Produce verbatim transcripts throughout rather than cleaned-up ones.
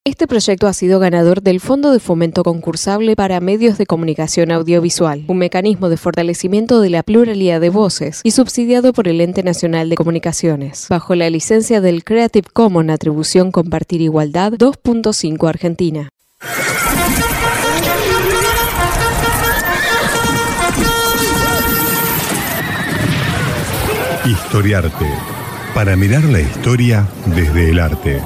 Este proyecto ha sido ganador del Fondo de Fomento Concursable para Medios de Comunicación Audiovisual, un mecanismo de fortalecimiento de la pluralidad de voces y subsidiado por el Ente Nacional de Comunicaciones, bajo la licencia del Creative Commons Atribución Compartir Igualdad dos punto cinco Argentina. Historiarte, para mirar la historia desde el arte.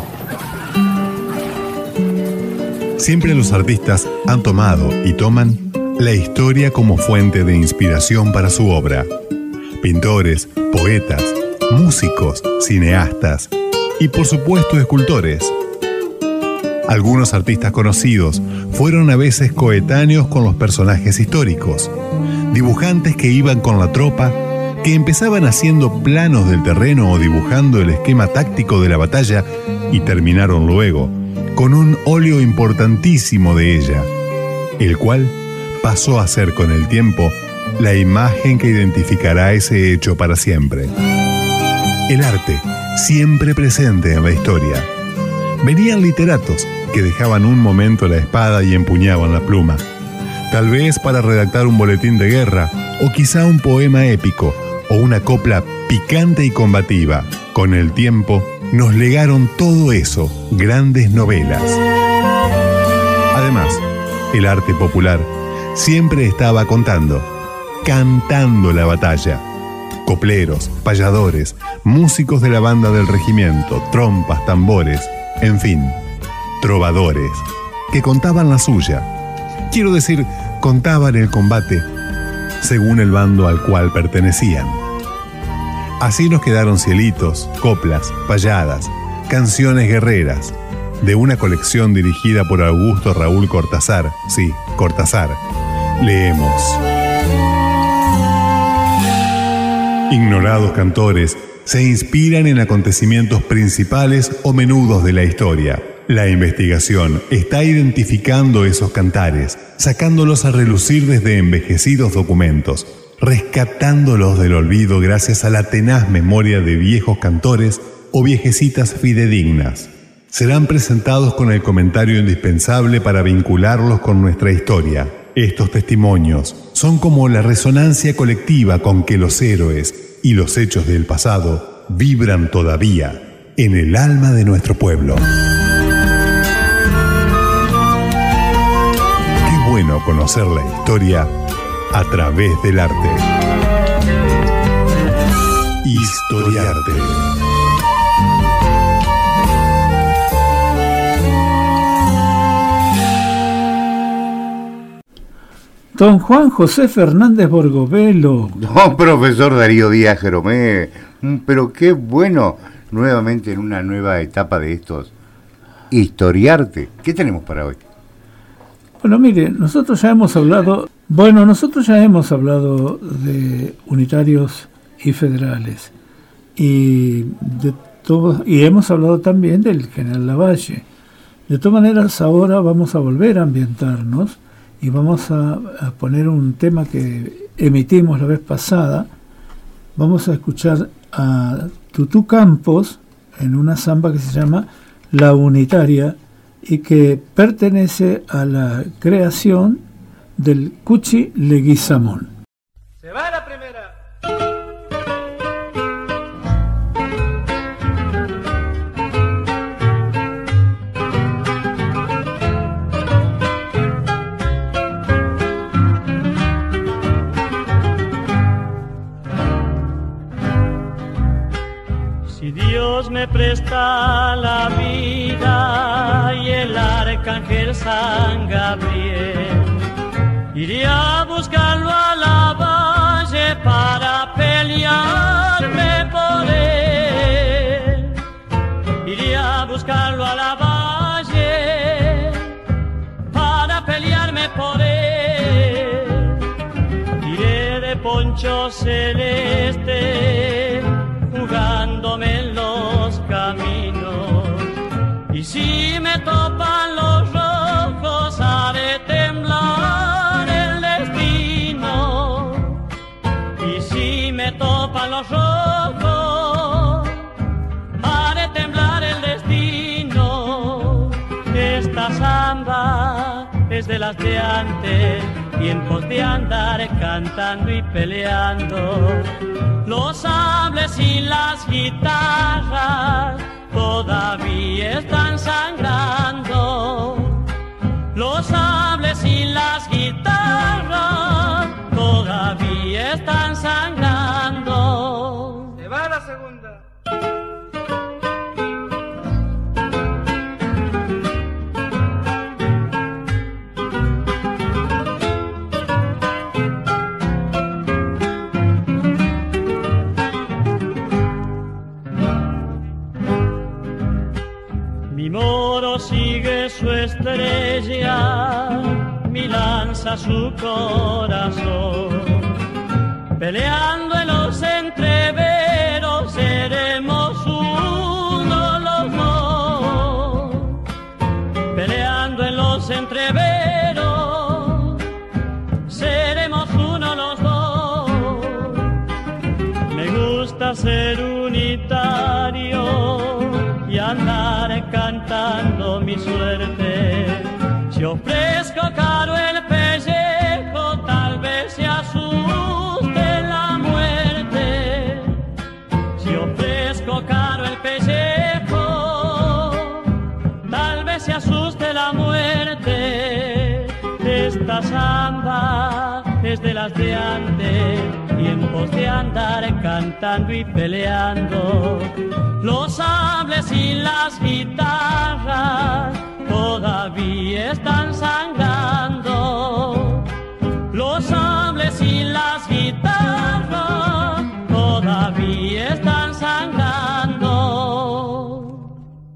Siempre los artistas han tomado y toman la historia como fuente de inspiración para su obra. Pintores, poetas, músicos, cineastas y por supuesto escultores. Algunos artistas conocidos fueron a veces coetáneos con los personajes históricos, dibujantes que iban con la tropa, que empezaban haciendo planos del terreno o dibujando el esquema táctico de la batalla y terminaron luego con un óleo importantísimo de ella, el cual pasó a ser con el tiempo la imagen que identificará ese hecho para siempre. El arte, siempre presente en la historia. Venían literatos que dejaban un momento la espada y empuñaban la pluma, tal vez para redactar un boletín de guerra o quizá un poema épico o una copla picante y combativa. Con el tiempo nos legaron todo eso, grandes novelas. Además, el arte popular siempre estaba contando, cantando la batalla. Copleros, payadores, músicos de la banda del regimiento, trompas, tambores, en fin, trovadores, que contaban la suya. Quiero decir, contaban el combate según el bando al cual pertenecían. Así nos quedaron cielitos, coplas, payadas, canciones guerreras, de una colección dirigida por Augusto Raúl Cortázar. Sí, Cortázar. Leemos. Ignorados cantores se inspiran en acontecimientos principales o menudos de la historia. La investigación está identificando esos cantares, sacándolos a relucir desde envejecidos documentos, rescatándolos del olvido gracias a la tenaz memoria de viejos cantores o viejecitas fidedignas. Serán presentados con el comentario indispensable para vincularlos con nuestra historia. Estos testimonios son como la resonancia colectiva con que los héroes y los hechos del pasado vibran todavía en el alma de nuestro pueblo. Qué bueno conocer la historia a través del arte. Historiarte. Don Juan José Fernández Borgovelo. No, profesor Darío Díaz Jeromé. Pero qué bueno, nuevamente en una nueva etapa de estos Historiarte. ¿Qué tenemos para hoy? Bueno, mire, nosotros ya hemos hablado, bueno, nosotros ya hemos hablado de unitarios y federales y de todos, y hemos hablado también del general Lavalle. De todas maneras, ahora vamos a volver a ambientarnos y vamos a, a poner un tema que emitimos la vez pasada. Vamos a escuchar a Tutú Campos en una samba que se llama La Unitaria y que pertenece a la creación del Cuchi Leguizamón. Se va la primera. Si Dios me presta la vida y el arcángel San Gabriel, iré a buscarlo a la valle para pelearme por él. Iré a buscarlo a la valle para pelearme por él. Iré de poncho celeste jugándome en los caminos, y si me topan los rojos haré temblar el destino, y si me topan los rojos haré temblar el destino. Esta samba es de las de antes, tiempos de andar cantando y peleando. Los sables y las guitarras todavía están sangrando. Los sables y las guitarras todavía están sangrando. Se va la segunda. Mi moro sigue su estrella, mi lanza su corazón. Peleando en los entreveros seremos uno los dos. Peleando en los entreveros seremos uno los dos. Me gusta ser unitario y andar cantando mi suerte. Si ofrezco caro el pellejo, tal vez se asuste la muerte. Si ofrezco caro el pellejo, tal vez se asuste la muerte. Esta samba es de las de antes, tiempos de andar cantando y peleando. Los sables y las guitarras todavía están sangrando. Los sables y las guitarras todavía están sangrando.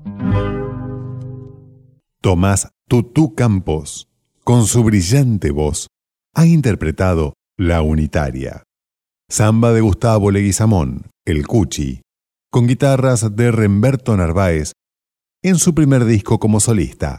Tomás Tutú Campos, con su brillante voz, ha interpretado La Unitaria, samba de Gustavo Leguizamón, el Cuchi, con guitarras de Remberto Narváez, en su primer disco como solista.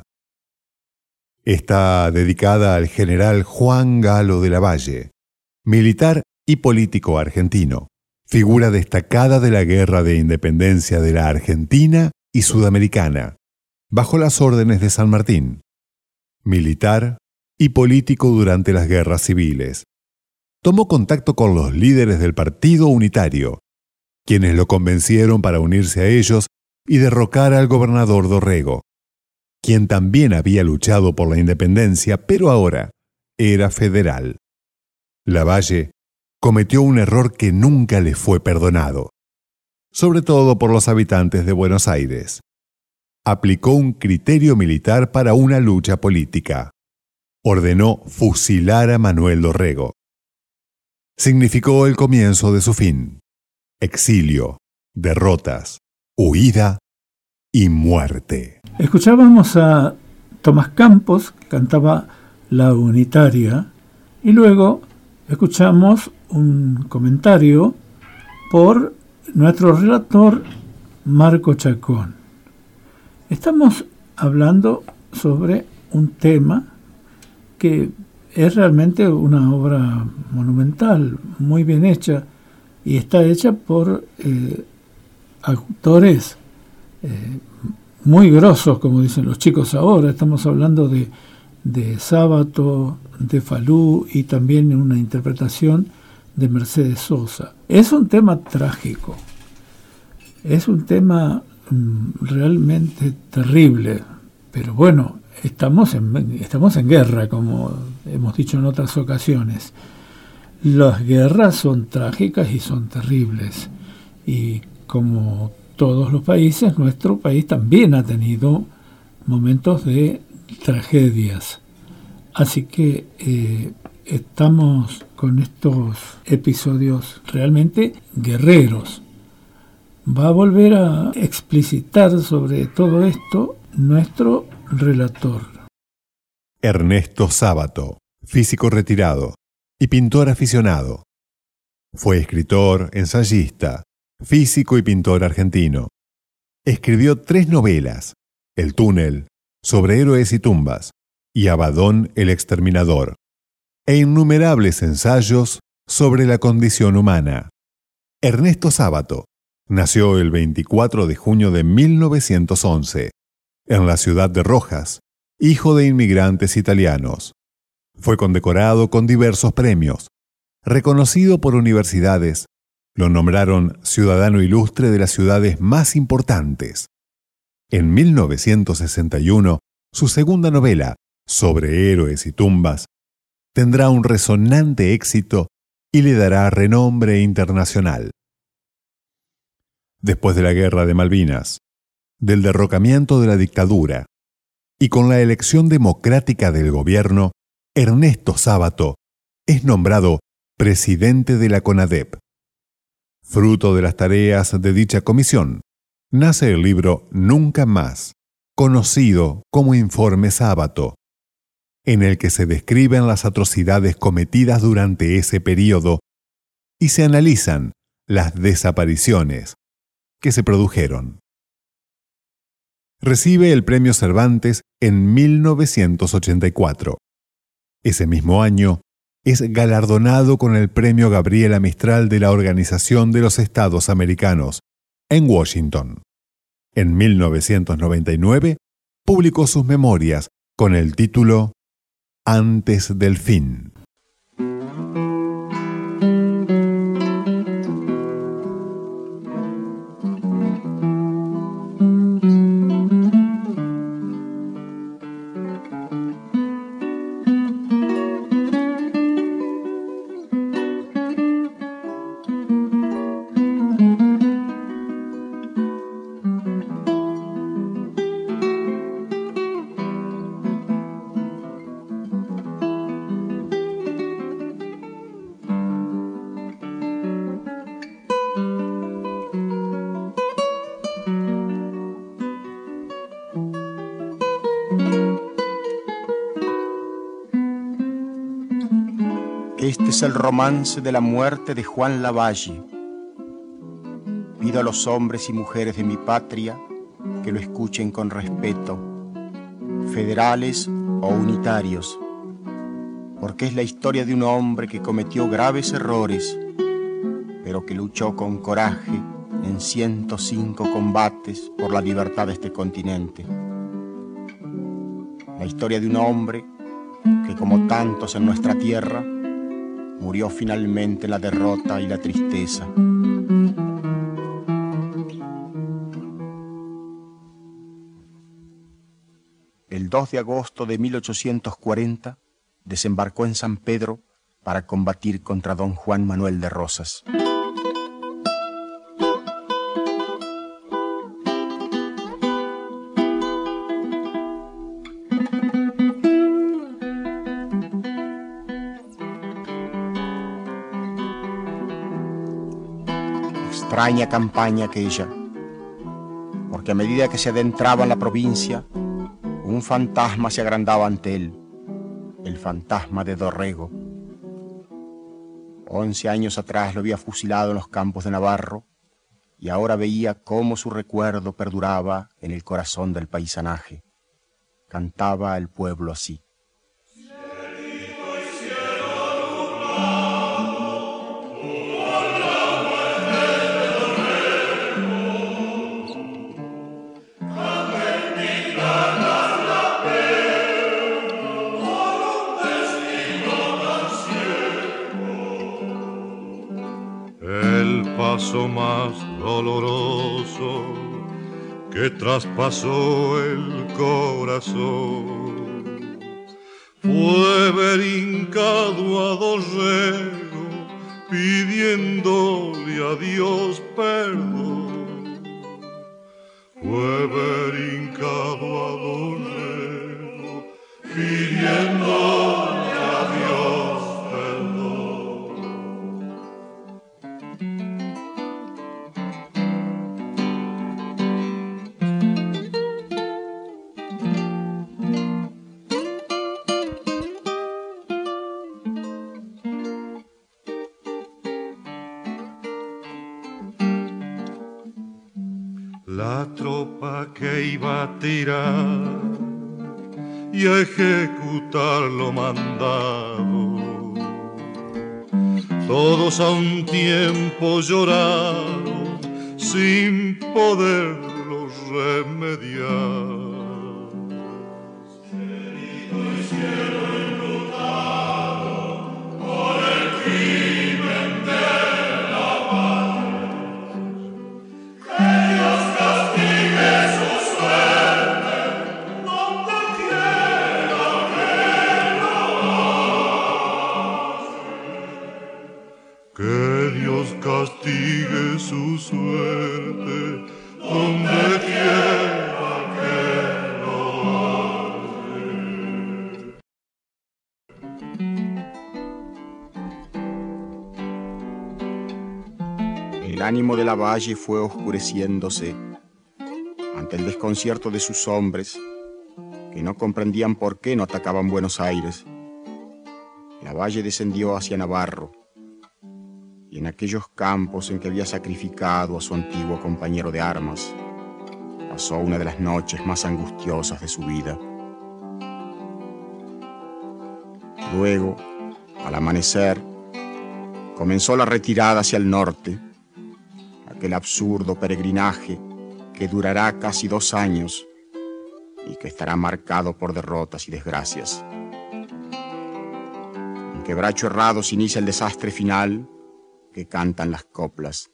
Está dedicada al general Juan Galo de la Valle, militar y político argentino, figura destacada de la Guerra de Independencia de la Argentina y Sudamericana, bajo las órdenes de San Martín, militar y político durante las guerras civiles. Tomó contacto con los líderes del Partido Unitario, quienes lo convencieron para unirse a ellos y derrocar al gobernador Dorrego, quien también había luchado por la independencia, pero ahora era federal. Lavalle cometió un error que nunca le fue perdonado, sobre todo por los habitantes de Buenos Aires. Aplicó un criterio militar para una lucha política. Ordenó fusilar a Manuel Dorrego. Significó el comienzo de su fin. Exilio, derrotas, huida y muerte. Escuchábamos a Tomás Campos, que cantaba La Unitaria, y luego escuchamos un comentario por nuestro relator Marco Chacón. Estamos hablando sobre un tema que es realmente una obra monumental, muy bien hecha, y está hecha por eh, autores eh, muy grosos, como dicen los chicos ahora. Estamos hablando de, de Sábato, de Falú y también una interpretación de Mercedes Sosa. Es un tema trágico, es un tema mm, realmente terrible, pero bueno, estamos en, estamos en guerra, como hemos dicho en otras ocasiones. Las guerras son trágicas y son terribles, y como todos los países, nuestro país también ha tenido momentos de tragedias. Así que eh, estamos con estos episodios realmente guerreros. Va a volver a explicitar sobre todo esto nuestro relator. Ernesto Sábato, físico retirado y pintor aficionado. Fue escritor, ensayista, físico y pintor argentino. Escribió tres novelas: El túnel, Sobre héroes y tumbas, y Abadón el exterminador, e innumerables ensayos sobre la condición humana. Ernesto Sábato nació el veinticuatro de junio de mil novecientos once, en la ciudad de Rojas, hijo de inmigrantes italianos. Fue condecorado con diversos premios. Reconocido por universidades, lo nombraron ciudadano ilustre de las ciudades más importantes. En mil novecientos sesenta y uno, su segunda novela, Sobre héroes y tumbas, tendrá un resonante éxito y le dará renombre internacional. Después de la Guerra de Malvinas, del derrocamiento de la dictadura y con la elección democrática del gobierno, Ernesto Sábato es nombrado presidente de la CONADEP. Fruto de las tareas de dicha comisión, nace el libro Nunca Más, conocido como Informe Sábato, en el que se describen las atrocidades cometidas durante ese periodo y se analizan las desapariciones que se produjeron. Recibe el Premio Cervantes en mil novecientos ochenta y cuatro. Ese mismo año es galardonado con el Premio Gabriela Mistral de la Organización de los Estados Americanos, en Washington. En mil novecientos noventa y nueve publicó sus memorias con el título Antes del fin. Este es el romance de la muerte de Juan Lavalle. Pido a los hombres y mujeres de mi patria que lo escuchen con respeto, federales o unitarios, porque es la historia de un hombre que cometió graves errores, pero que luchó con coraje en ciento cinco combates por la libertad de este continente. La historia de un hombre que, como tantos en nuestra tierra, murió finalmente en la derrota y la tristeza. El dos de agosto de mil ochocientos cuarenta desembarcó en San Pedro para combatir contra don Juan Manuel de Rosas. Extraña campaña aquella, porque a medida que se adentraba en la provincia, un fantasma se agrandaba ante él, el fantasma de Dorrego. Once años atrás lo había fusilado en los campos de Navarro, y ahora veía cómo su recuerdo perduraba en el corazón del paisanaje. Cantaba el pueblo así. Paso más doloroso que traspasó el corazón fue ver hincado a Dorrego pidiéndole a Dios perdón. Fue ver hincado a Dorrego pidiéndole a Dios perdón. La tropa que iba a tirar y a ejecutar lo mandado, todos a un tiempo lloraron sin poderlo remediar. castigue su suerte donde quiera que lo halle. El ánimo de Lavalle fue oscureciéndose ante el desconcierto de sus hombres, que no comprendían por qué no atacaban Buenos Aires. Lavalle descendió hacia Navarro, y en aquellos campos en que había sacrificado a su antiguo compañero de armas, pasó una de las noches más angustiosas de su vida. Luego, al amanecer, comenzó la retirada hacia el norte, aquel absurdo peregrinaje que durará casi dos años y que estará marcado por derrotas y desgracias. En Quebracho Herrado se inicia el desastre final que cantan las coplas.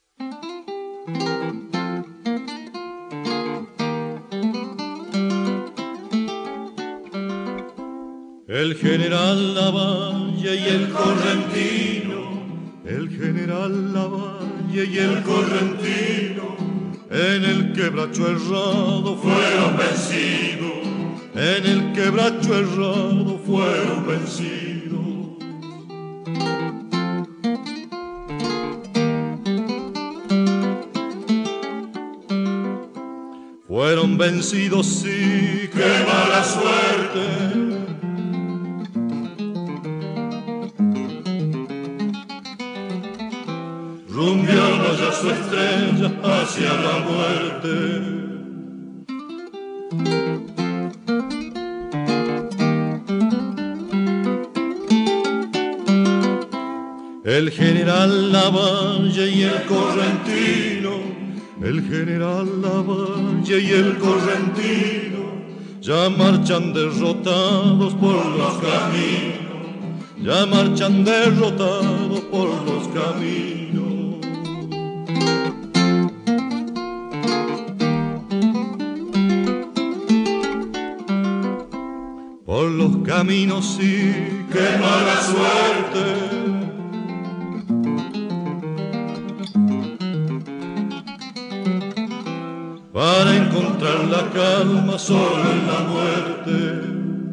El general Lavalle y el correntino, el general Lavalle y el correntino, en el Quebracho Herrado fueron vencidos, en el Quebracho Herrado fueron vencidos. Fueron vencidos, sí, qué mala suerte. Rumbiando ya su estrella hacia la muerte. El general Lavalle y el correntino, el general Lavalle y el correntino, ya marchan derrotados por los caminos, ya marchan derrotados por los caminos. Por los caminos, sí, qué mala suerte. Para encontrar la calma solo en la muerte.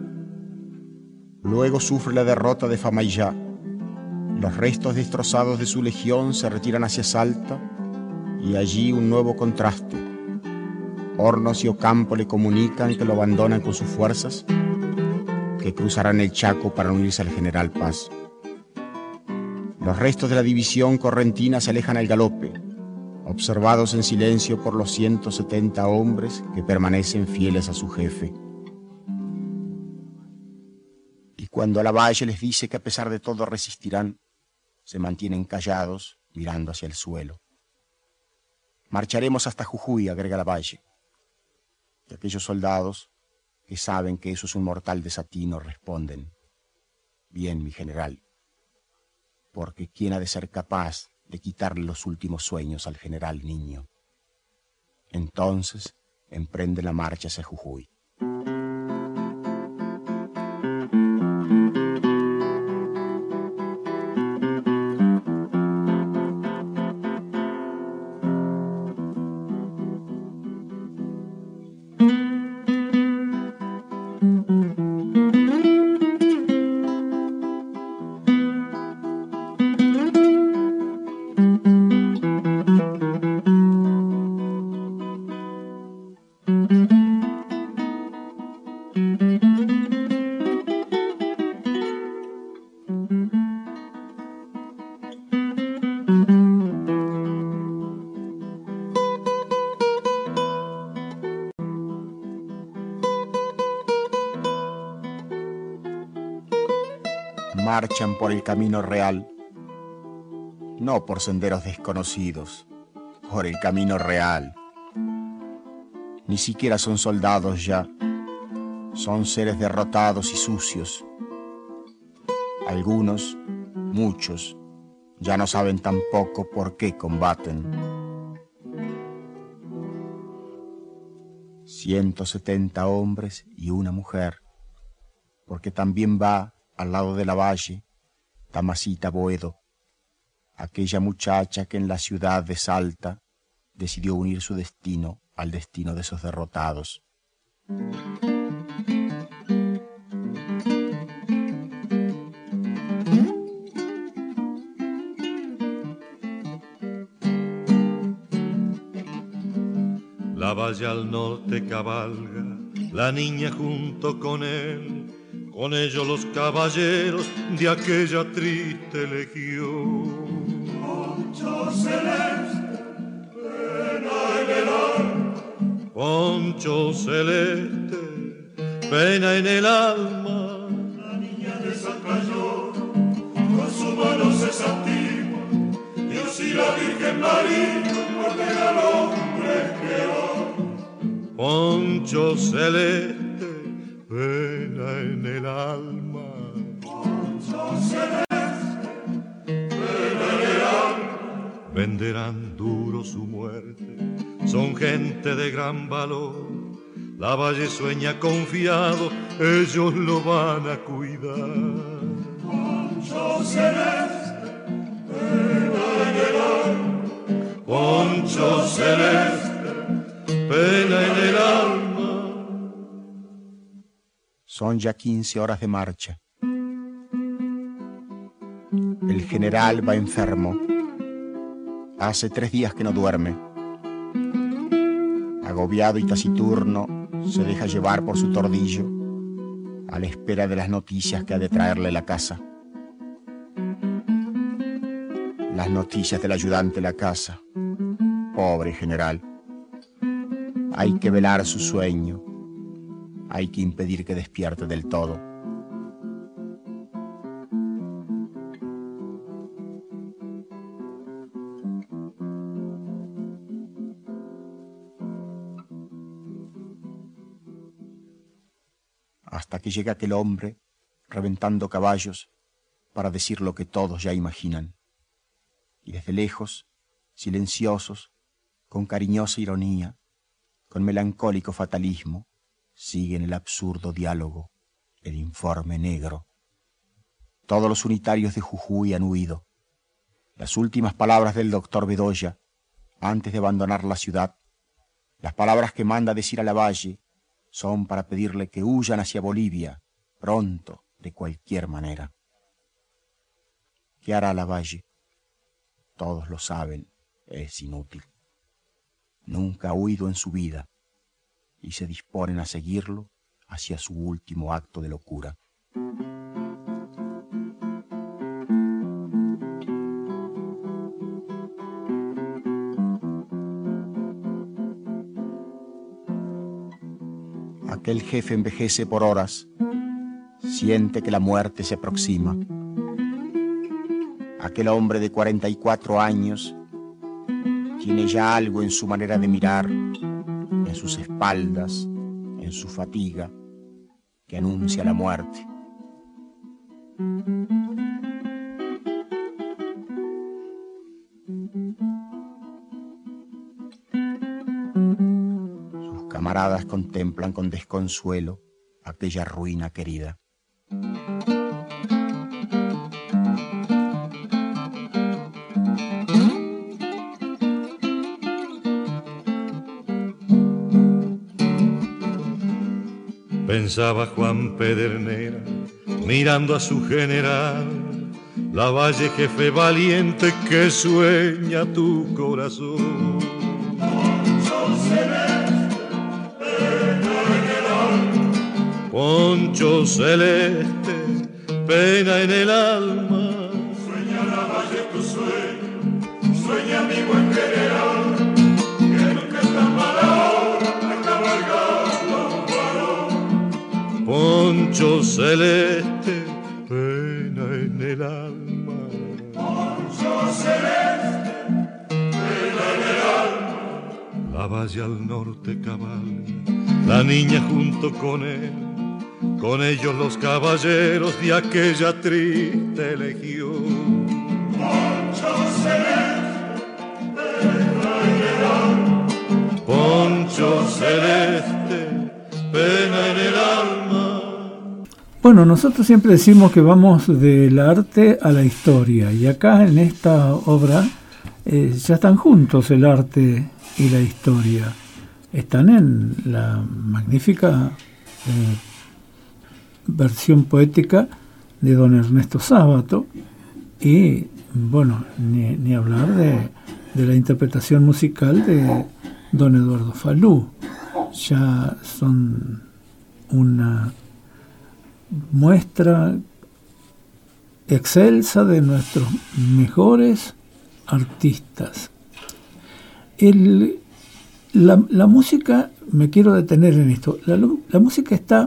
Luego sufre la derrota de Famaillá. Los restos destrozados de su legión se retiran hacia Salta y allí un nuevo contraste. Hornos y Ocampo le comunican que lo abandonan con sus fuerzas, que cruzarán el Chaco para unirse al general Paz. Los restos de la división correntina se alejan al galope, observados en silencio por los ciento setenta hombres que permanecen fieles a su jefe. Y cuando a Lavalle les dice que a pesar de todo resistirán, se mantienen callados mirando hacia el suelo. Marcharemos hasta Jujuy, agrega Lavalle. Y aquellos soldados que saben que eso es un mortal desatino responden: bien, mi general, porque ¿quién ha de ser capaz de quitarle los últimos sueños al general Niño? Entonces emprende la marcha hacia Jujuy. Marchan por el camino real, no por senderos desconocidos, por el camino real. Ni siquiera son soldados ya, son seres derrotados y sucios. Algunos, muchos, ya no saben tampoco por qué combaten. ciento setenta hombres y una mujer, porque también va al lado de Lavalle Tamasita Boedo, aquella muchacha que en la ciudad de Salta decidió unir su destino al destino de esos derrotados. La valle al norte cabalga, la niña junto con él, con ellos los caballeros de aquella triste legión. Poncho celeste, pena en el alma. Poncho celeste, pena en el alma. La niña de Sacayón, con su mano se santigua, Dios y la Virgen María, guarden al hombre creó. Poncho celeste, pena en el alma. Poncho celeste, pena en el alma. Venderán duro su muerte, son gente de gran valor. La valle sueña confiado, ellos lo van a cuidar. Poncho celeste, pena en el alma. Poncho celeste, pena en el alma. Son ya quince horas de marcha. El general va enfermo. Hace tres días que no duerme. Agobiado y taciturno, se deja llevar por su tordillo, a la espera de las noticias que ha de traerle la casa. Las noticias del ayudante de la casa. Pobre general. Hay que velar su sueño. Hay que impedir que despierte del todo. Hasta que llega aquel hombre, reventando caballos, para decir lo que todos ya imaginan. Y desde lejos, silenciosos, con cariñosa ironía, con melancólico fatalismo, siguen el absurdo diálogo, el informe negro. Todos los unitarios de Jujuy han huido. Las últimas palabras del doctor Bedoya, antes de abandonar la ciudad, las palabras que manda decir a Lavalle, son para pedirle que huyan hacia Bolivia, pronto, de cualquier manera. ¿Qué hará Lavalle? Todos lo saben, es inútil. Nunca ha huido en su vida, y se disponen a seguirlo hacia su último acto de locura. Aquel jefe envejece por horas, siente que la muerte se aproxima. Aquel hombre de cuarenta y cuatro años tiene ya algo en su manera de mirar, en sus espaldas, en su fatiga, que anuncia la muerte. Sus camaradas contemplan con desconsuelo aquella ruina querida. Pensaba Juan Pedernera, mirando a su general, Lavalle, jefe valiente que sueña tu corazón. Poncho celeste, pena en el alma. Poncho celeste, pena en el alma. Sueña Lavalle tu sueño, sueña mi buen general, que nunca está mala hora a cabalgar un varón. Poncho celeste, pena en el alma. Poncho celeste, pena en el alma. Lavalle al norte cabalga, la niña junto con él, con ellos los caballeros de aquella triste legión. Poncho celeste, pena en el alma. Poncho celeste, pena en el alma. Bueno, nosotros siempre decimos que vamos del arte a la historia, y acá en esta obra eh, ya están juntos el arte y la historia. Están en la magnífica eh, versión poética de don Ernesto Sábato, y bueno, ni, ni hablar de, de la interpretación musical de don Eduardo Falú. Ya son una muestra excelsa de nuestros mejores artistas. El, la, la música, me quiero detener en esto, la, la música está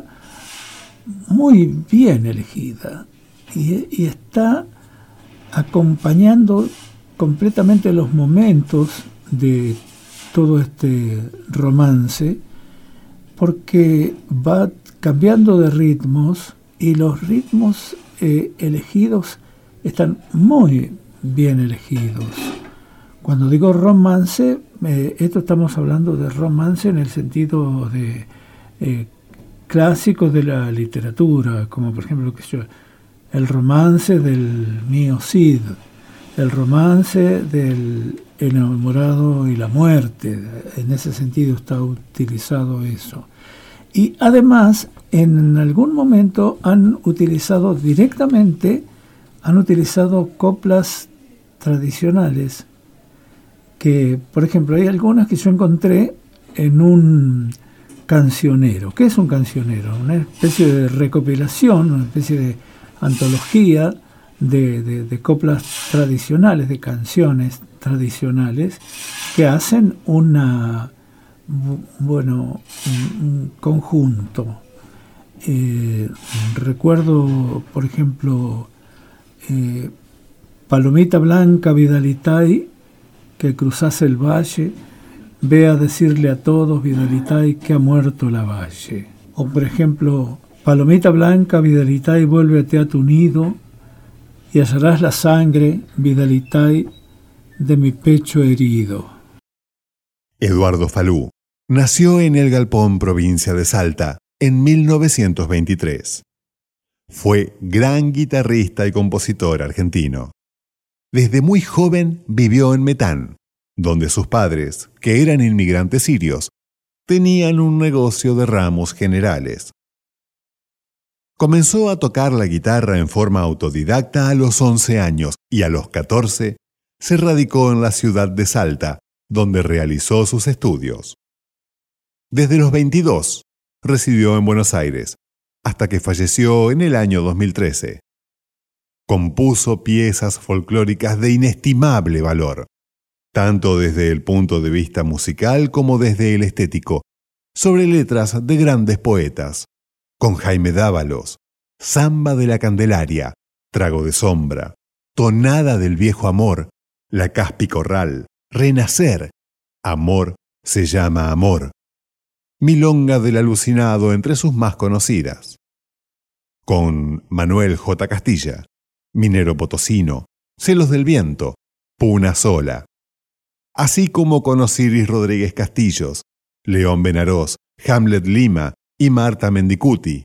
muy bien elegida y, y está acompañando completamente los momentos de todo este romance, porque va cambiando de ritmos y los ritmos eh, elegidos están muy bien elegidos. Cuando digo romance, eh, esto estamos hablando de romance en el sentido de eh, clásico de la literatura, como por ejemplo que yo, el romance del mío Cid, el romance del enamorado y la muerte, en ese sentido está utilizado eso. Y además, en algún momento han utilizado directamente, han utilizado coplas tradicionales, que, por ejemplo, hay algunas que yo encontré en un cancionero. ¿Qué es un cancionero? Una especie de recopilación, una especie de antología de, de, de coplas tradicionales, de canciones tradicionales, que hacen una... bueno, un, un conjunto. Eh, recuerdo, por ejemplo, eh, Palomita blanca Vidalitay, que cruzase el valle, ve a decirle a todos, Vidalitay, que ha muerto la valle. O, por ejemplo, Palomita blanca Vidalitay, vuélvete a tu nido y hallarás la sangre, Vidalitay, de mi pecho herido. Eduardo Falú nació en El Galpón, provincia de Salta, en mil novecientos veintitrés. Fue gran guitarrista y compositor argentino. Desde muy joven vivió en Metán, donde sus padres, que eran inmigrantes sirios, tenían un negocio de ramos generales. Comenzó a tocar la guitarra en forma autodidacta a los once años y a los catorce se radicó en la ciudad de Salta, donde realizó sus estudios. Desde los veintidós residió en Buenos Aires, hasta que falleció en el año dos mil trece. Compuso piezas folclóricas de inestimable valor, tanto desde el punto de vista musical como desde el estético, sobre letras de grandes poetas, con Jaime Dávalos, Samba de la Candelaria, Trago de Sombra, Tonada del Viejo Amor, La Caspi Corral, Renacer, Amor se llama amor, Milonga del Alucinado entre sus más conocidas. Con Manuel J. Castilla, Minero Potosino, Celos del Viento, Puna Sola. Así como con Osiris Rodríguez Castillos, León Benarós, Hamlet Lima y Marta Mendicuti.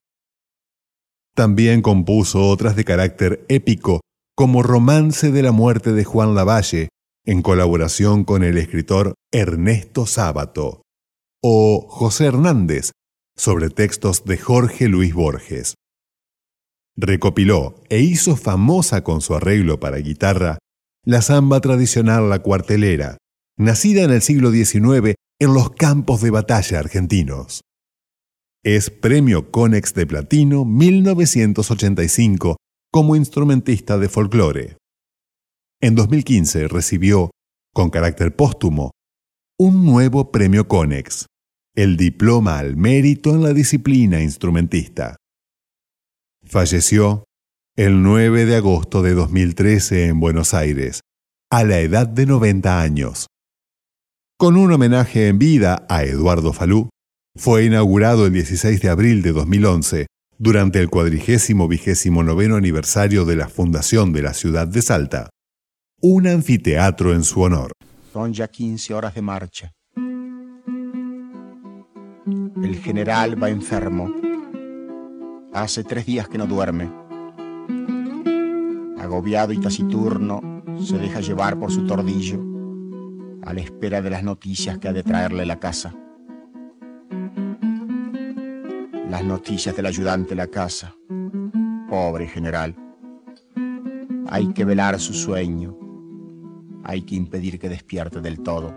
También compuso otras de carácter épico, como Romance de la muerte de Juan Lavalle, en colaboración con el escritor Ernesto Sábato, o José Hernández, sobre textos de Jorge Luis Borges. Recopiló e hizo famosa con su arreglo para guitarra la samba tradicional La Cuartelera, nacida en el siglo diecinueve en los campos de batalla argentinos. Es Premio Conex de Platino mil novecientos ochenta y cinco como instrumentista de folclore. En dos mil quince recibió, con carácter póstumo, un nuevo Premio Conex, el Diploma al Mérito en la disciplina instrumentista. Falleció el nueve de agosto de dos mil trece en Buenos Aires, a la edad de noventa años. Con un homenaje en vida a Eduardo Falú, fue inaugurado el dieciséis de abril de dos mil once, durante el cuadragésimo vigésimo noveno aniversario de la fundación de la ciudad de Salta, un anfiteatro en su honor. Son ya quince horas de marcha. El general va enfermo. Hace tres días que no duerme. Agobiado y taciturno, se deja llevar por su tordillo, a la espera de las noticias que ha de traerle la casa. Las noticias del ayudante de la casa. Pobre general. Hay que velar su sueño. Hay que impedir que despierte del todo.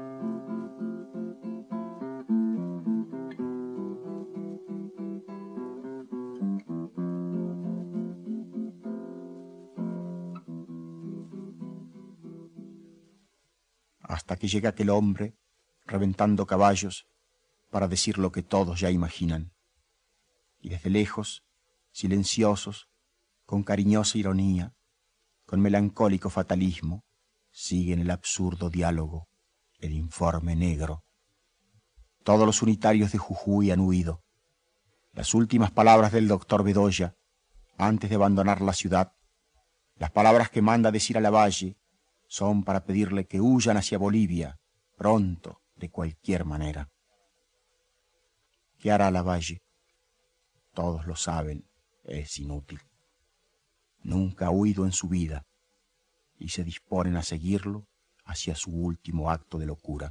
Hasta que llega aquel hombre, reventando caballos, para decir lo que todos ya imaginan. Y desde lejos, silenciosos, con cariñosa ironía, con melancólico fatalismo, siguen el absurdo diálogo, el informe negro. Todos los unitarios de Jujuy han huido. Las últimas palabras del doctor Bedoya, antes de abandonar la ciudad, las palabras que manda decir a Lavalle, son para pedirle que huyan hacia Bolivia, pronto, de cualquier manera. ¿Qué hará Lavalle? Todos lo saben, es inútil. Nunca ha huido en su vida, y se disponen a seguirlo hacia su último acto de locura.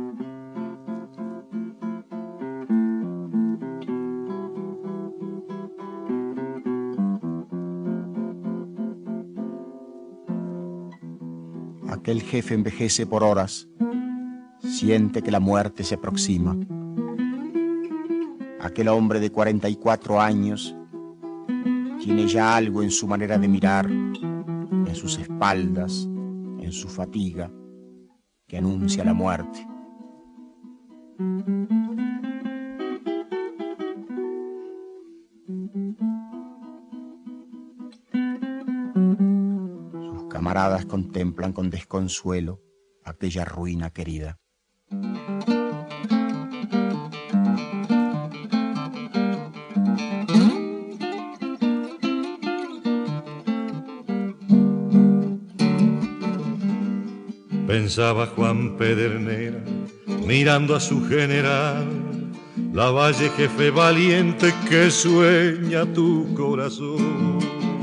Aquel jefe envejece por horas, siente que la muerte se aproxima. Aquel hombre de cuarenta y cuatro años tiene ya algo en su manera de mirar, en sus espaldas, en su fatiga, que anuncia la muerte. Sus camaradas contemplan con desconsuelo aquella ruina querida. Pensaba Juan Pedernera, mirando a su general, Lavalle, jefe valiente que sueña tu corazón.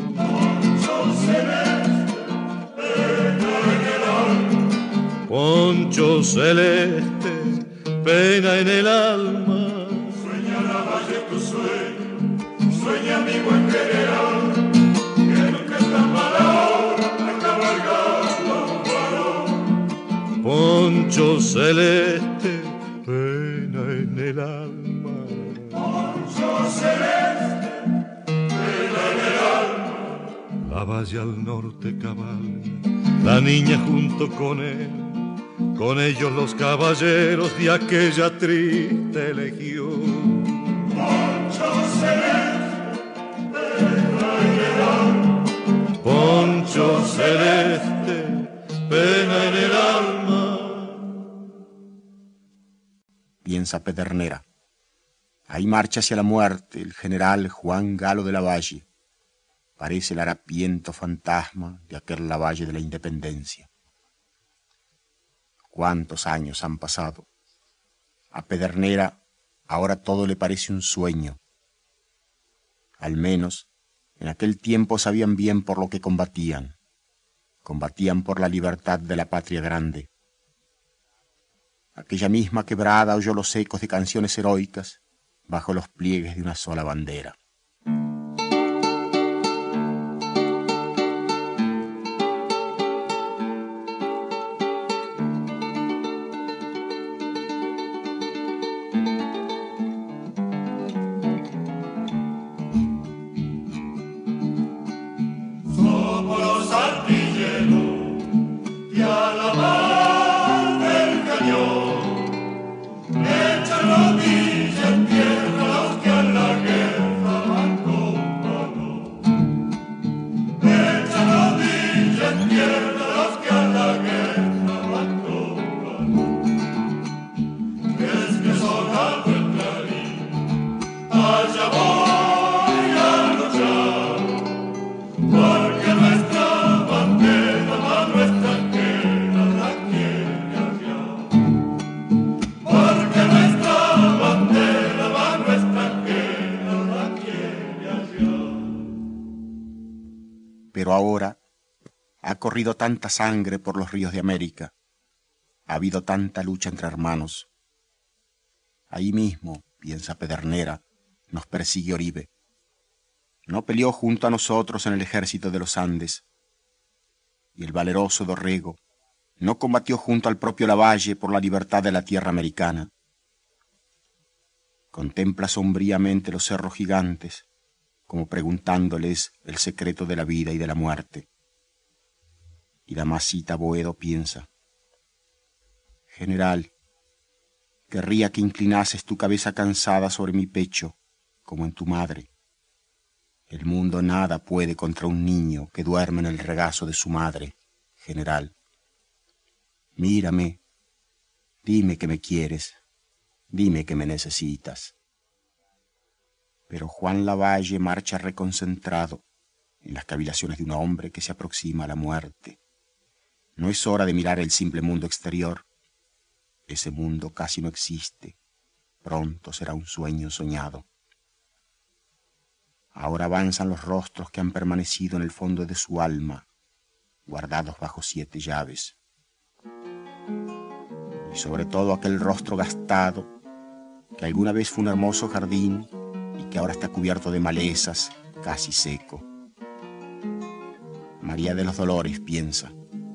Poncho celeste, pena en el alma. Sueña Lavalle tu sueño, sueña mi buen general, que nunca está mala hora a cabalgando un varón. Poncho celeste, pena en el alma. Poncho celeste, pena en el alma. Lavalle al norte cabalga, la niña junto con él, con ellos los caballeros de aquella triste legión. Poncho celeste, pena en el alma. Poncho celeste, pena en el alma. Piensa Pedernera. Ahí marcha hacia la muerte el general Juan Galo de Lavalle. Parece el harapiento fantasma de aquel Lavalle de la Independencia. ¿Cuántos años han pasado? A Pedernera ahora todo le parece un sueño. Al menos, en aquel tiempo sabían bien por lo que combatían. Combatían por la libertad de la patria grande. Aquella misma quebrada oyó los ecos de canciones heroicas bajo los pliegues de una sola bandera. Echa rodillas en tierra los que a la guerra Pero ahora ha corrido tanta sangre por los ríos de América, ha habido tanta lucha entre hermanos. Ahí mismo, piensa Pedernera, nos persigue Oribe. No peleó junto a nosotros en el ejército de los Andes. Y el valeroso Dorrego no combatió junto al propio Lavalle por la libertad de la tierra americana. Contempla sombríamente los cerros gigantes, como preguntándoles el secreto de la vida y de la muerte. Y Damasita Boedo piensa: General, querría que inclinases tu cabeza cansada sobre mi pecho, como en tu madre. El mundo nada puede contra un niño que duerme en el regazo de su madre, general. Mírame, dime que me quieres, dime que me necesitas. Pero Juan Lavalle marcha reconcentrado en las cavilaciones de un hombre que se aproxima a la muerte. No es hora de mirar el simple mundo exterior. Ese mundo casi no existe. Pronto será un sueño soñado. Ahora avanzan los rostros que han permanecido en el fondo de su alma, guardados bajo siete llaves. Y sobre todo aquel rostro gastado, que alguna vez fue un hermoso jardín y que ahora está cubierto de malezas, casi seco. María de los Dolores piensa.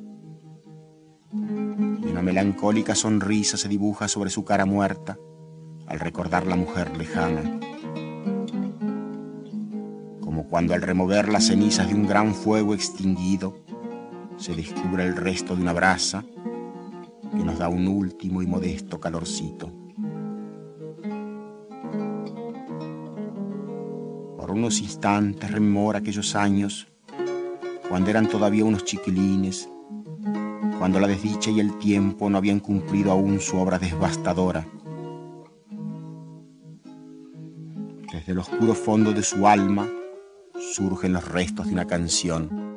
Y una melancólica sonrisa se dibuja sobre su cara muerta al recordar la mujer lejana. Como cuando al remover las cenizas de un gran fuego extinguido se descubre el resto de una brasa que nos da un último y modesto calorcito. Por unos instantes rememora aquellos años cuando eran todavía unos chiquilines, cuando la desdicha y el tiempo no habían cumplido aún su obra devastadora. Desde el oscuro fondo de su alma surgen los restos de una canción.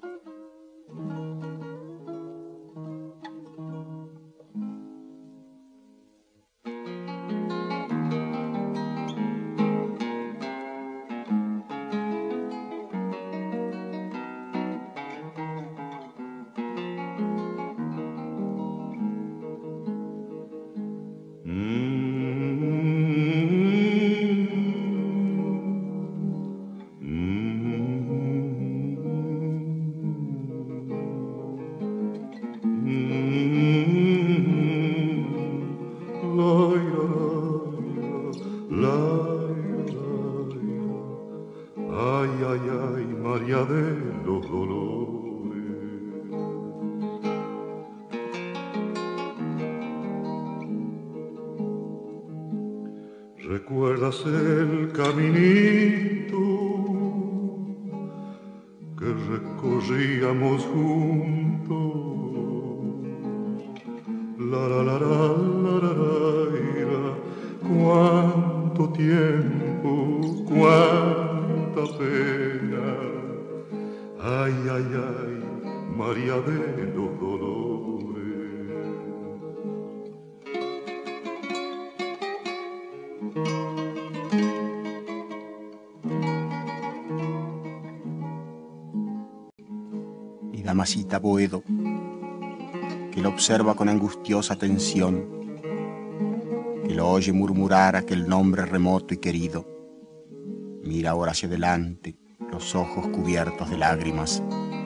¿Recuerdas el caminito que recorríamos juntos? La la la la la la la la. Cuánto tiempo, cuánta pena. Ay, ay, ay, María de los Dolores. Y Damasita Boedo, que lo observa con angustiosa atención, que lo oye murmurar aquel nombre remoto y querido, mira ahora hacia adelante, los ojos cubiertos de lágrimas.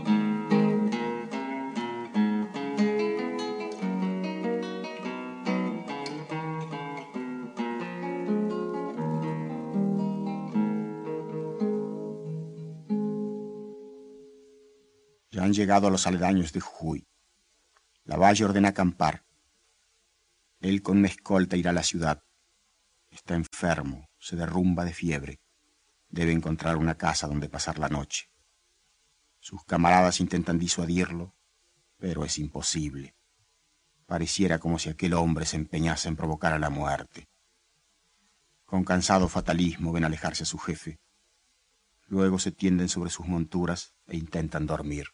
Ya han llegado a los aledaños de Jujuy. Lavalle ordena acampar. Él con una escolta irá a la ciudad. Está enfermo, se derrumba de fiebre. Debe encontrar una casa donde pasar la noche. Sus camaradas intentan disuadirlo, pero es imposible. Pareciera como si aquel hombre se empeñase en provocar a la muerte. Con cansado fatalismo ven alejarse a su jefe. Luego se tienden sobre sus monturas e intentan dormir.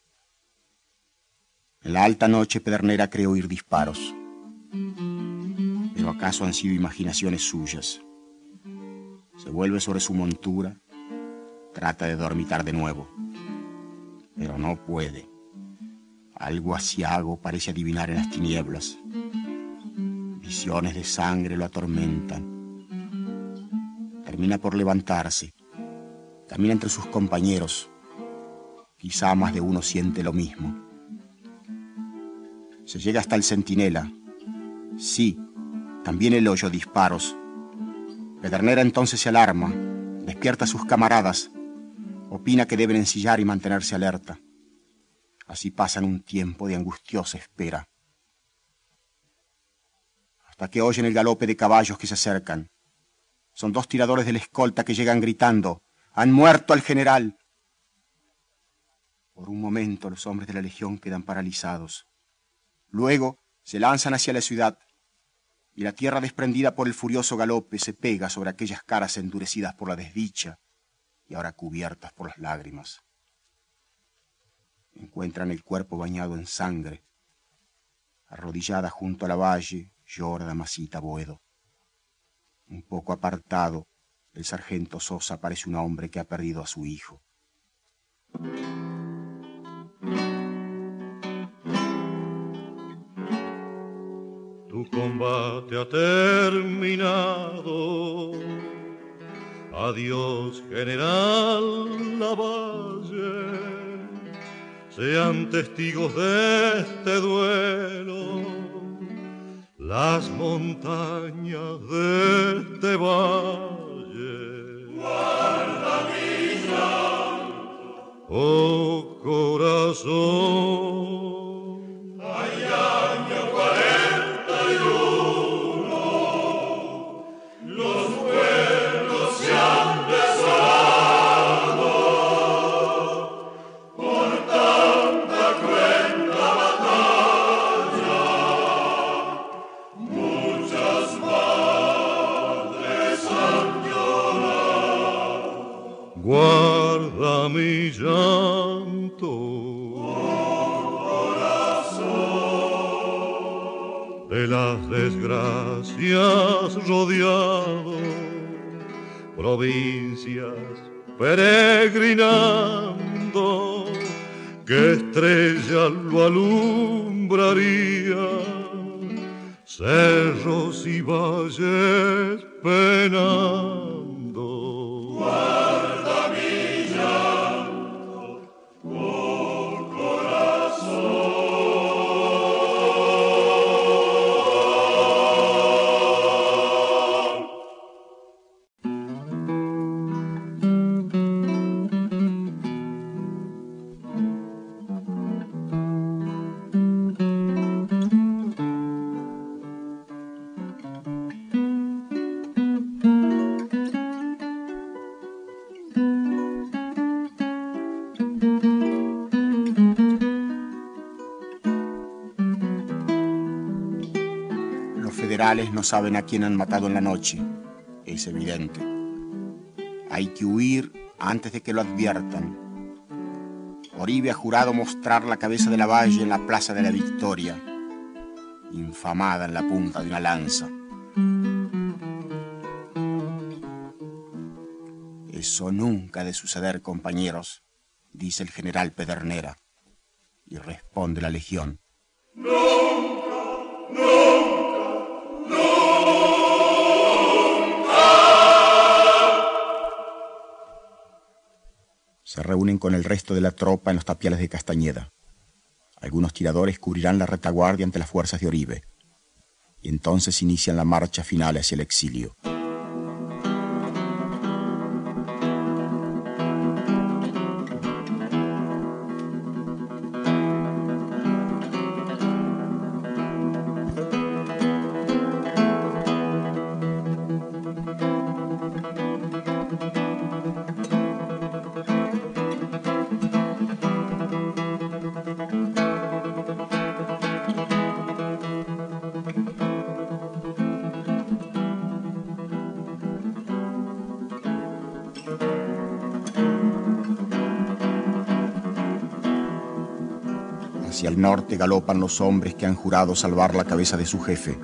En la alta noche Pedernera cree oír disparos. ¿Pero acaso han sido imaginaciones suyas? Se vuelve sobre su montura, trata de dormitar de nuevo. pero no puede. Algo aciago parece adivinar en las tinieblas. Visiones de sangre lo atormentan. Termina por levantarse. Camina entre sus compañeros. Quizá más de uno siente lo mismo. Se llega hasta el centinela. Sí, también él oyó disparos. Pedernera entonces se alarma, despierta a sus camaradas, opina que deben ensillar y mantenerse alerta. Así pasan un tiempo de angustiosa espera. Hasta que oyen el galope de caballos que se acercan. Son dos tiradores de la escolta que llegan gritando: ¡Han muerto al general! Por un momento los hombres de la legión quedan paralizados. Luego se lanzan hacia la ciudad y la tierra desprendida por el furioso galope se pega sobre aquellas caras endurecidas por la desdicha y ahora cubiertas por las lágrimas. Encuentran el cuerpo bañado en sangre. Arrodillada junto a la valle llora Damasita Boedo. Un poco apartado, el sargento Sosa parece un hombre que ha perdido a su hijo. Tu combate ha terminado. Adiós, general Lavalle. Sean testigos de este duelo las montañas de este valle. Guarda mi llanto, oh corazón. Ay, año cuarenta y uno, los pueblos se han desolado por tanta cruenta batalla. Muchas madres han llorado. Guarda mi llanto, de las desgracias rodeado, provincias peregrinando, ¿qué estrella lo alumbraría? Cerros y valles penando. Guarda mi llanto, oh corazón. No saben a quién han matado en la noche, es evidente. Hay que huir antes de que lo adviertan. Oribe ha jurado mostrar la cabeza de Lavalle en la Plaza de la Victoria, infamada en la punta de una lanza. Eso nunca ha de suceder, compañeros, dice el general Pedernera, y responde la legión. Nunca, nunca. Se reúnen con el resto de la tropa en los tapiales de Castañeda. Algunos tiradores cubrirán la retaguardia ante las fuerzas de Oribe. Y entonces inician la marcha final hacia el exilio. Hacia el norte galopan los hombres que han jurado salvar la cabeza de su jefe.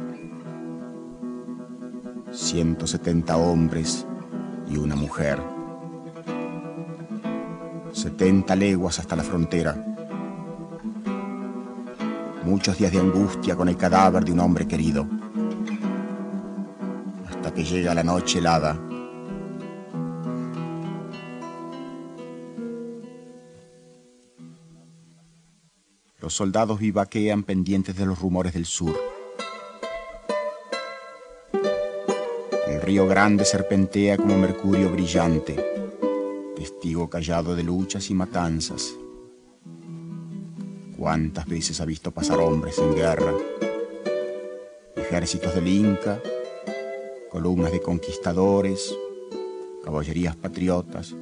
ciento setenta hombres y una mujer. setenta leguas hasta la frontera. Muchos días de angustia con el cadáver de un hombre querido, hasta que llega la noche helada. Los soldados vivaquean pendientes de los rumores del sur. El río Grande serpentea como mercurio brillante, testigo callado de luchas y matanzas. ¿Cuántas veces ha visto pasar hombres en guerra? Ejércitos del Inca, columnas de conquistadores, caballerías patriotas.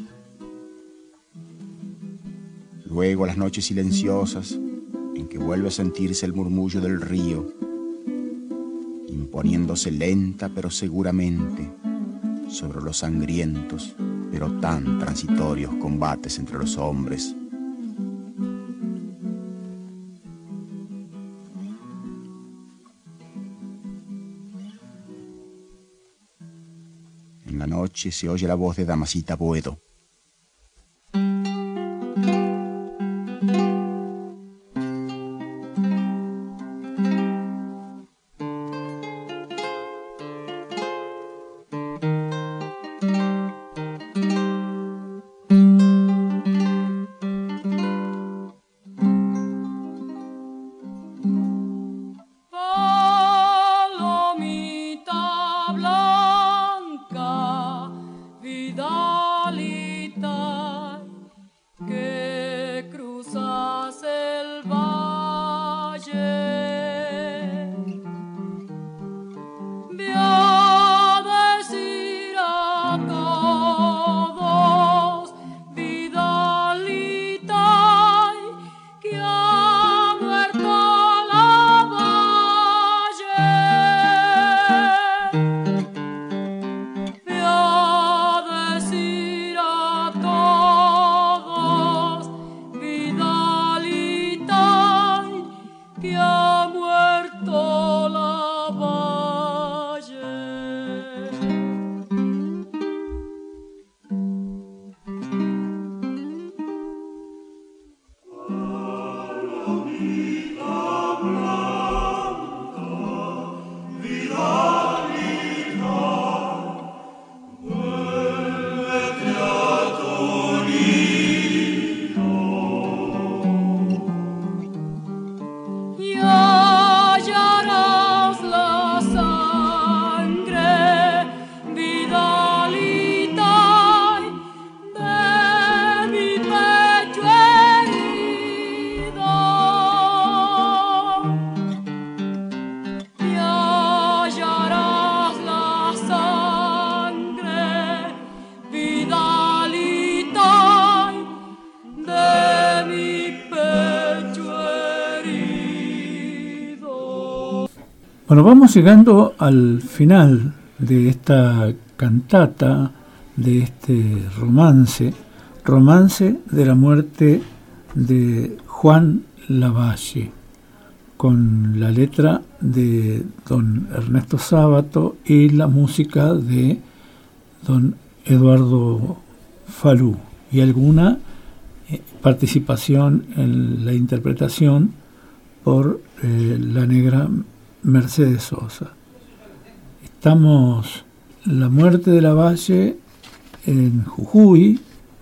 Luego las noches silenciosas en que vuelve a sentirse el murmullo del río, imponiéndose lenta pero seguramente sobre los sangrientos pero tan transitorios combates entre los hombres. En la noche se oye la voz de Damasita Boedo. Bueno, vamos llegando al final de esta cantata, de este romance, romance de la muerte de Juan Lavalle, con la letra de don Ernesto Sábato y la música de don Eduardo Falú, y alguna participación en la interpretación por eh, la negra Mercedes Sosa. Estamos, la muerte de Lavalle en Jujuy,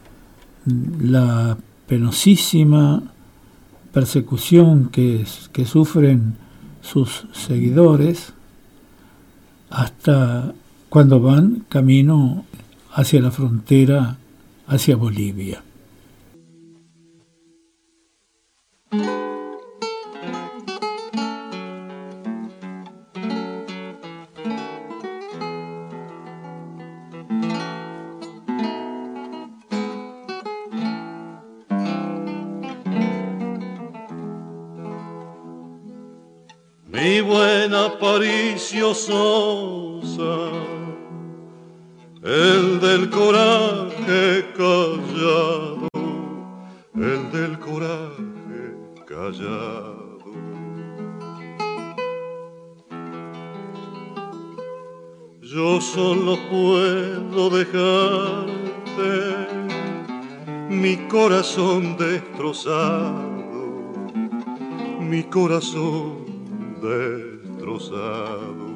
la penosísima persecución que, que sufren sus seguidores, hasta cuando van camino hacia la frontera, hacia Bolivia. Mi buen Aparicio Sosa, el del coraje callado, el del coraje callado. Yo solo puedo dejarte mi corazón destrozado, mi corazón destrozado.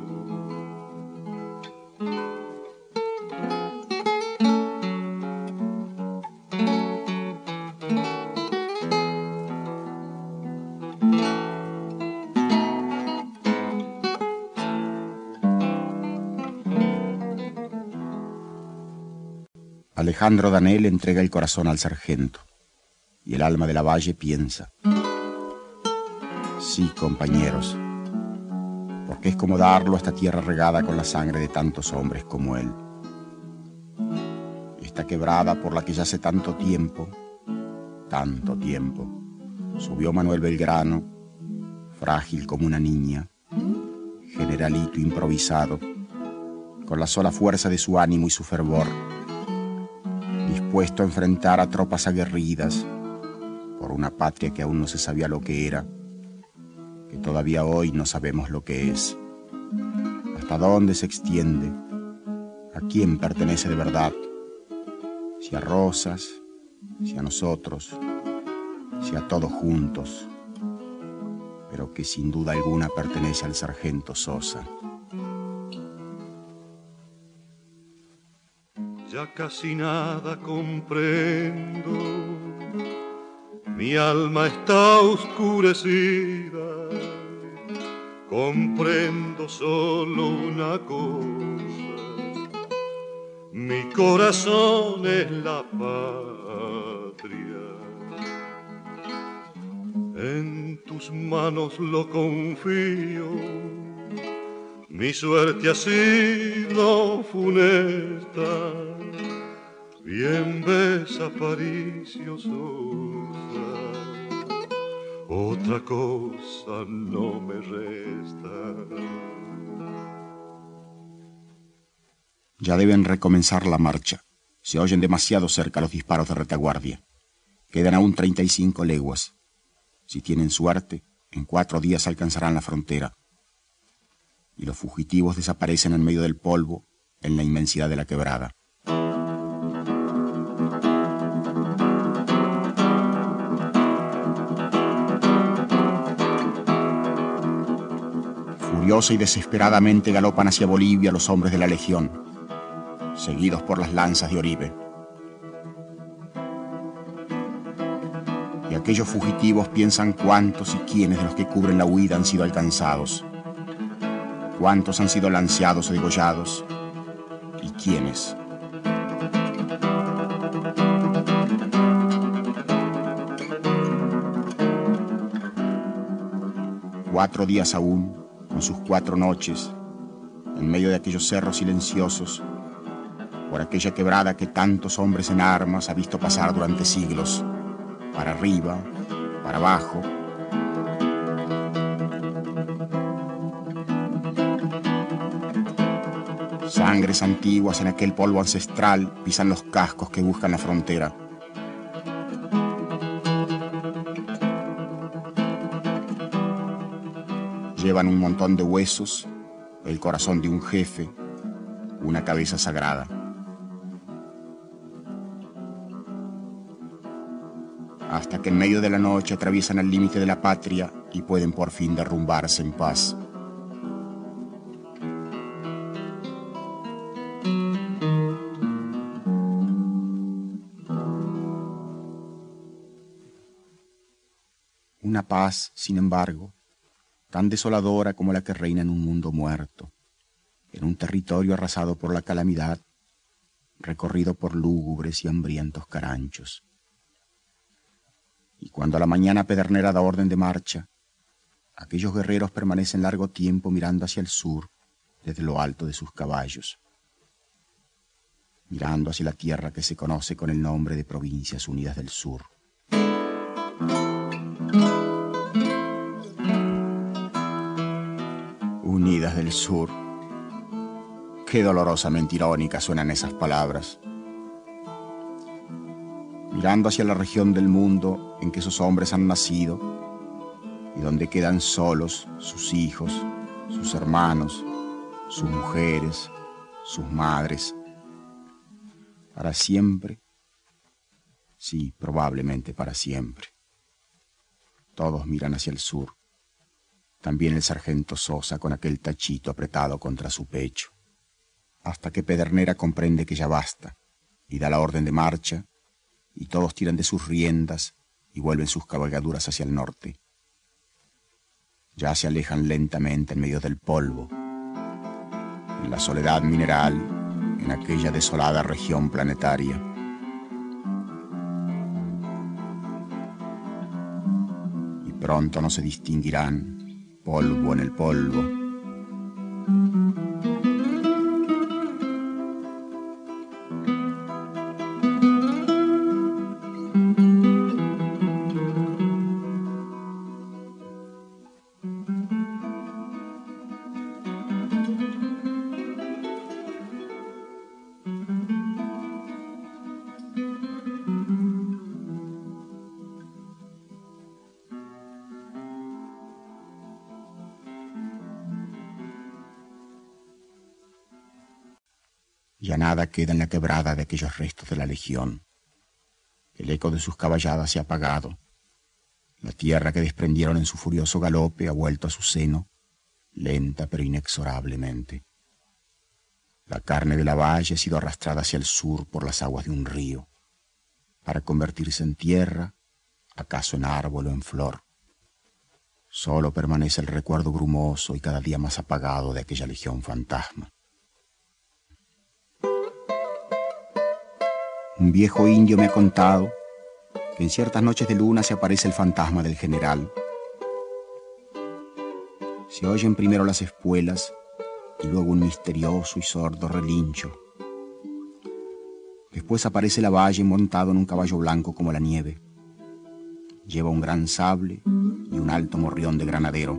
Alejandro Danel entrega el corazón al sargento y el alma de Lavalle piensa: sí, compañeros, porque es como darlo a esta tierra regada con la sangre de tantos hombres como él. Esta quebrada por la que ya hace tanto tiempo, tanto tiempo, subió Manuel Belgrano, frágil como una niña, generalito improvisado, con la sola fuerza de su ánimo y su fervor, dispuesto a enfrentar a tropas aguerridas por una patria que aún no se sabía lo que era, que todavía hoy no sabemos lo que es, hasta dónde se extiende, a quién pertenece de verdad, si a Rosas, si a nosotros, si a todos juntos, pero que sin duda alguna pertenece al sargento Sosa. Ya casi nada comprendo, mi alma está oscurecida, comprendo solo una cosa, mi corazón es la patria, en tus manos lo confío, mi suerte ha sido funesta. Bien ves, Aparicio Sosa, otra cosa no me resta. Ya deben recomenzar la marcha. Se oyen demasiado cerca los disparos de retaguardia. Quedan aún treinta y cinco leguas. Si tienen suerte, en cuatro días alcanzarán la frontera. Y los fugitivos desaparecen en medio del polvo, en la inmensidad de la quebrada. Furiosa y desesperadamente galopan hacia Bolivia los hombres de la Legión, seguidos por las lanzas de Oribe. Y aquellos fugitivos piensan cuántos y quiénes de los que cubren la huida han sido alcanzados, cuántos han sido lanceados o degollados, y quiénes. Cuatro días aún, con sus cuatro noches, en medio de aquellos cerros silenciosos, por aquella quebrada que tantos hombres en armas ha visto pasar durante siglos, para arriba, para abajo. Sangres antiguas en aquel polvo ancestral pisan los cascos que buscan la frontera. Llevan un montón de huesos, el corazón de un jefe, una cabeza sagrada. Hasta que en medio de la noche atraviesan el límite de la patria y pueden por fin derrumbarse en paz. Una paz, sin embargo, tan desoladora como la que reina en un mundo muerto, en un territorio arrasado por la calamidad, recorrido por lúgubres y hambrientos caranchos. Y cuando a la mañana pedernera da orden de marcha, aquellos guerreros permanecen largo tiempo mirando hacia el sur desde lo alto de sus caballos, mirando hacia la tierra que se conoce con el nombre de Provincias Unidas del Sur. Unidas del Sur. Qué dolorosamente irónicas suenan esas palabras. Mirando hacia la región del mundo en que esos hombres han nacido y donde quedan solos sus hijos, sus hermanos, sus mujeres, sus madres, para siempre, Sí, probablemente para siempre. Todos miran hacia el sur. También el sargento Sosa con aquel tachito apretado contra su pecho. Hasta que Pedernera comprende que ya basta y da la orden de marcha, y todos tiran de sus riendas y vuelven sus cabalgaduras hacia el norte. Ya se alejan lentamente en medio del polvo, en la soledad mineral, en aquella desolada región planetaria. Y pronto no se distinguirán, polvo en el polvo. Ya nada queda en la quebrada de aquellos restos de la legión. El eco de sus caballadas se ha apagado. La tierra que desprendieron en su furioso galope ha vuelto a su seno, lenta pero inexorablemente. La carne de la valle ha sido arrastrada hacia el sur por las aguas de un río, para convertirse en tierra, acaso en árbol o en flor. Solo permanece el recuerdo brumoso y cada día más apagado de aquella legión fantasma. Un viejo indio me ha contado que en ciertas noches de luna se aparece el fantasma del general. Se oyen primero las espuelas y luego un misterioso y sordo relincho. Después aparece la valle montado en un caballo blanco como la nieve. Lleva un gran sable y un alto morrión de granadero.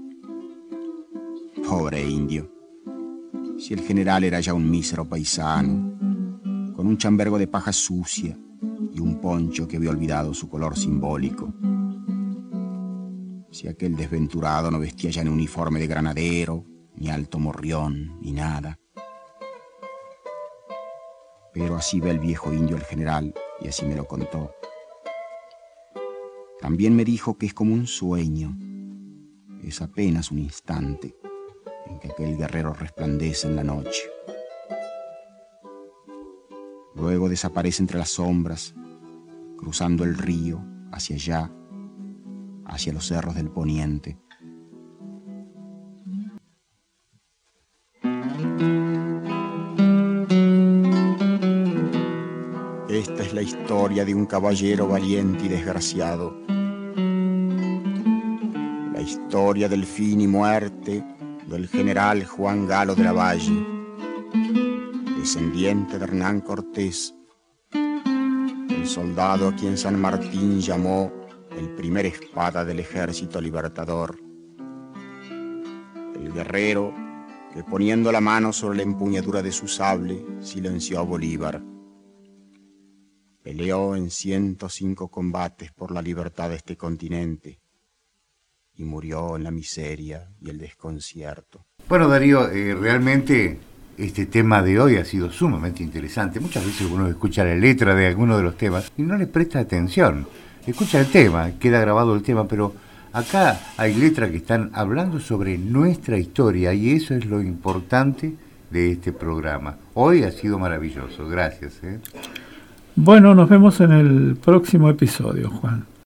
Pobre indio, si el general era ya un mísero paisano, con un chambergo de paja sucia y un poncho que había olvidado su color simbólico. Si aquel desventurado no vestía ya ni uniforme de granadero, ni alto morrión, ni nada. Pero así ve el viejo indio el general, y así me lo contó. También me dijo que es como un sueño, es apenas un instante en que aquel guerrero resplandece en la noche. Luego desaparece entre las sombras, cruzando el río hacia allá, hacia los cerros del poniente. Esta es la historia de un caballero valiente y desgraciado. La historia del fin y muerte del general Juan Galo de la Valle, descendiente de Hernán Cortés, el soldado a quien San Martín llamó el primer espada del ejército libertador, el guerrero que poniendo la mano sobre la empuñadura de su sable silenció a Bolívar. Peleó en ciento cinco combates por la libertad de este continente y murió en la miseria y el desconcierto. Bueno, Darío, eh, realmente este tema de hoy ha sido sumamente interesante. Muchas veces uno escucha la letra de alguno de los temas y no le presta atención. Escucha el tema, queda grabado el tema, pero acá hay letras que están hablando sobre nuestra historia y eso es lo importante de este programa. Hoy ha sido maravilloso. Gracias. ¿eh? Bueno, nos vemos en el próximo episodio, Juan.